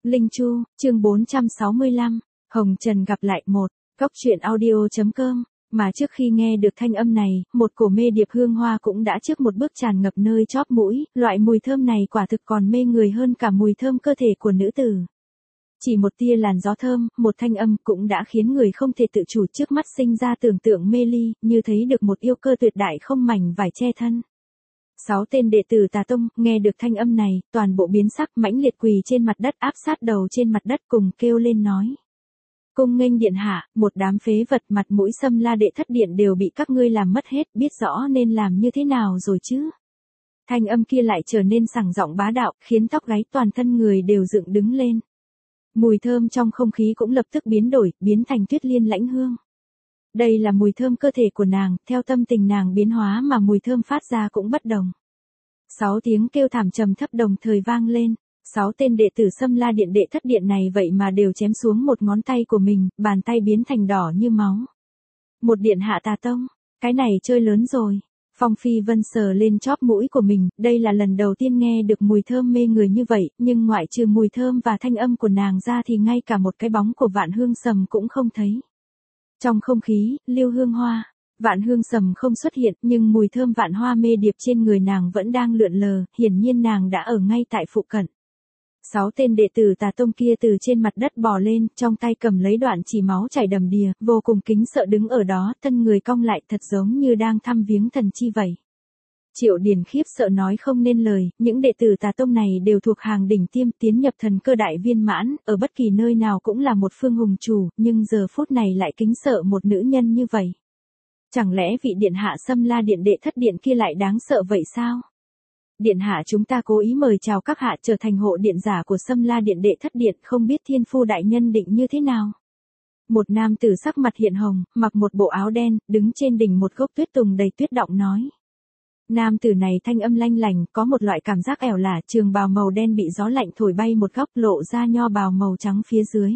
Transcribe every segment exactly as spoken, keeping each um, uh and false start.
Linh Chu, chương bốn trăm sáu mươi lăm, Hồng Trần gặp lại một, góc truyện audio.com, mà trước khi nghe được thanh âm này, một cổ mê điệp hương hoa cũng đã trước một bước tràn ngập nơi chóp mũi, loại mùi thơm này quả thực còn mê người hơn cả mùi thơm cơ thể của nữ tử. Chỉ một tia làn gió thơm, một thanh âm cũng đã khiến người không thể tự chủ trước mắt sinh ra tưởng tượng mê ly, như thấy được một yêu cơ tuyệt đại không mảnh vải che thân. Sáu tên đệ tử Tà Tông, nghe được thanh âm này, toàn bộ biến sắc mãnh liệt quỳ trên mặt đất áp sát đầu trên mặt đất cùng kêu lên nói. Cung nghênh điện hạ, một đám phế vật mặt mũi Sâm La Đệ Thất Điện đều bị các ngươi làm mất hết, biết rõ nên làm như thế nào rồi chứ. Thanh âm kia lại trở nên sảng giọng bá đạo, khiến tóc gáy toàn thân người đều dựng đứng lên. Mùi thơm trong không khí cũng lập tức biến đổi, biến thành tuyết liên lãnh hương. Đây là mùi thơm cơ thể của nàng, theo tâm tình nàng biến hóa mà mùi thơm phát ra cũng bất đồng. Sáu tiếng kêu thảm trầm thấp đồng thời vang lên, sáu tên đệ tử Sâm La Điện Đệ Thất Điện này vậy mà đều chém xuống một ngón tay của mình, bàn tay biến thành đỏ như máu. Một điện hạ Tà Tông, cái này chơi lớn rồi. Phong Phi Vân sờ lên chóp mũi của mình, đây là lần đầu tiên nghe được mùi thơm mê người như vậy, nhưng ngoại trừ mùi thơm và thanh âm của nàng ra thì ngay cả một cái bóng của Vạn Hương Sầm cũng không thấy. Trong không khí, lưu hương hoa, Vạn Hương Sầm không xuất hiện, nhưng mùi thơm vạn hoa mê điệp trên người nàng vẫn đang lượn lờ, hiển nhiên nàng đã ở ngay tại phụ cận. Sáu tên đệ tử Tà Tông kia từ trên mặt đất bò lên, trong tay cầm lấy đoạn chỉ máu chảy đầm đìa, vô cùng kính sợ đứng ở đó, thân người cong lại thật giống như đang thăm viếng thần chi vậy. Triệu Điền khiếp sợ nói không nên lời, những đệ tử Tà Tông này đều thuộc hàng đỉnh tiêm tiến nhập thần cơ đại viên mãn, ở bất kỳ nơi nào cũng là một phương hùng chủ, nhưng giờ phút này lại kính sợ một nữ nhân như vậy. Chẳng lẽ vị điện hạ Sâm La Điện Đệ Thất Điện kia lại đáng sợ vậy sao? Điện hạ chúng ta cố ý mời chào các hạ trở thành hộ điện giả của Sâm La Điện Đệ Thất Điện, không biết thiên phu đại nhân định như thế nào? Một nam tử sắc mặt hiện hồng, mặc một bộ áo đen, đứng trên đỉnh một gốc tuyết tùng đầy tuyết động nói. Nam tử này thanh âm lanh lành, có một loại cảm giác ẻo lả, trường bào màu đen bị gió lạnh thổi bay một góc lộ ra nho bào màu trắng phía dưới.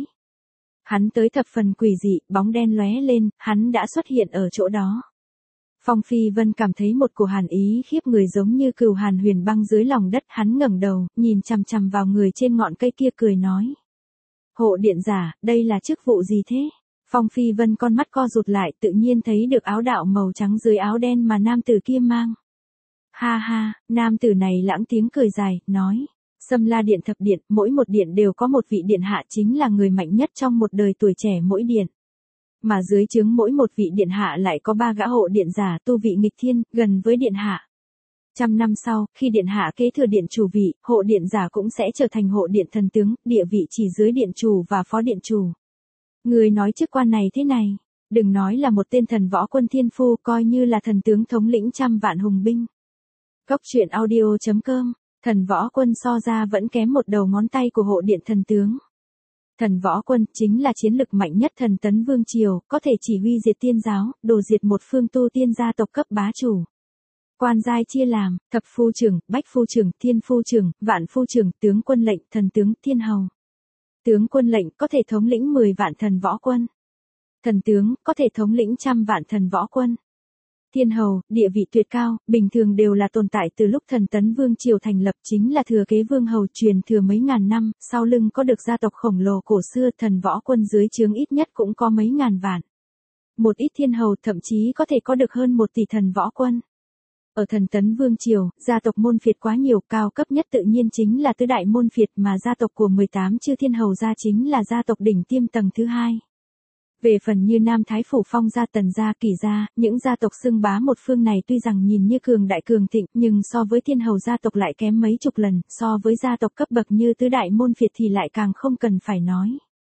Hắn tới thập phần quỷ dị, bóng đen lóe lên, hắn đã xuất hiện ở chỗ đó. Phong Phi Vân cảm thấy một cổ hàn ý khiếp người giống như cừu hàn huyền băng dưới lòng đất, hắn ngẩng đầu, nhìn chằm chằm vào người trên ngọn cây kia cười nói. Hộ điện giả, đây là chức vụ gì thế? Phong Phi Vân con mắt co rụt lại, tự nhiên thấy được áo đạo màu trắng dưới áo đen mà nam tử kia mang. Ha ha, nam tử này lãng tiếng cười dài, nói. Sâm La Điện Thập Điện, mỗi một điện đều có một vị điện hạ chính là người mạnh nhất trong một đời tuổi trẻ mỗi điện. Mà dưới trướng mỗi một vị điện hạ lại có ba gã hộ điện giả tu vị nghịch thiên, gần với điện hạ. Trăm năm sau, khi điện hạ kế thừa điện chủ vị, hộ điện giả cũng sẽ trở thành hộ điện thần tướng, địa vị chỉ dưới điện chủ và phó điện chủ. Người nói chức quan này thế này, đừng nói là một tên thần võ quân thiên phu, coi như là thần tướng thống lĩnh trăm vạn hùng binh. Góc truyện audio.com, thần võ quân so ra vẫn kém một đầu ngón tay của hộ điện thần tướng. Thần võ quân chính là chiến lực mạnh nhất thần tấn vương triều, có thể chỉ huy diệt tiên giáo, đồ diệt một phương tu tiên gia tộc cấp bá chủ. Quan giai chia làm, thập phu trưởng, bách phu trưởng, thiên phu trưởng, vạn phu trưởng, tướng quân lệnh, thần tướng, thiên hầu. Tướng quân lệnh có thể thống lĩnh mười vạn thần võ quân. Thần tướng có thể thống lĩnh trăm vạn thần võ quân. Thiên hầu, địa vị tuyệt cao, bình thường đều là tồn tại từ lúc thần tấn vương triều thành lập, chính là thừa kế vương hầu truyền thừa mấy ngàn năm, sau lưng có được gia tộc khổng lồ cổ xưa, thần võ quân dưới trướng ít nhất cũng có mấy ngàn vạn. Một ít thiên hầu thậm chí có thể có được hơn một tỷ thần võ quân. Ở thần tấn vương triều, gia tộc môn phiệt quá nhiều, cao cấp nhất tự nhiên chính là tứ đại môn phiệt, mà gia tộc của mười tám chư thiên hầu gia chính là gia tộc đỉnh tiêm tầng thứ hai. Về phần như Nam Thái Phủ Phong gia, Tần gia, Kỷ gia, những gia tộc xưng bá một phương này tuy rằng nhìn như cường đại cường thịnh, nhưng so với thiên hầu gia tộc lại kém mấy chục lần, so với gia tộc cấp bậc như tứ đại môn phiệt thì lại càng không cần phải nói.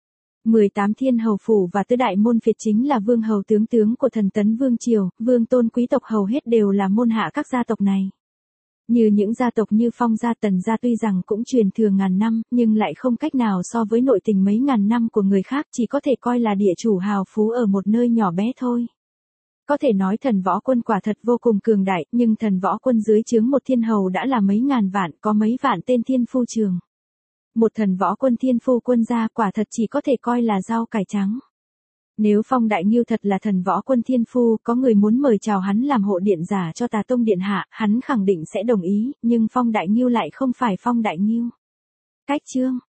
mười tám thiên hầu phủ và tứ đại môn phiệt chính là vương hầu tướng tướng của thần tấn vương triều, vương tôn quý tộc hầu hết đều là môn hạ các gia tộc này. Như những gia tộc như Phong gia, Tần gia tuy rằng cũng truyền thừa ngàn năm, nhưng lại không cách nào so với nội tình mấy ngàn năm của người khác, chỉ có thể coi là địa chủ hào phú ở một nơi nhỏ bé thôi. Có thể nói thần võ quân quả thật vô cùng cường đại, nhưng thần võ quân dưới trướng một thiên hầu đã là mấy ngàn vạn, có mấy vạn tên thiên phu trường. Một thần võ quân thiên phu quân gia quả thật chỉ có thể coi là rau cải trắng. Nếu Phong Đại Ngưu thật là thần võ quân thiên phu, có người muốn mời chào hắn làm hộ điện giả cho Tà Tông điện hạ, hắn khẳng định sẽ đồng ý, nhưng Phong Đại Ngưu lại không phải Phong Đại Ngưu. Cách chương,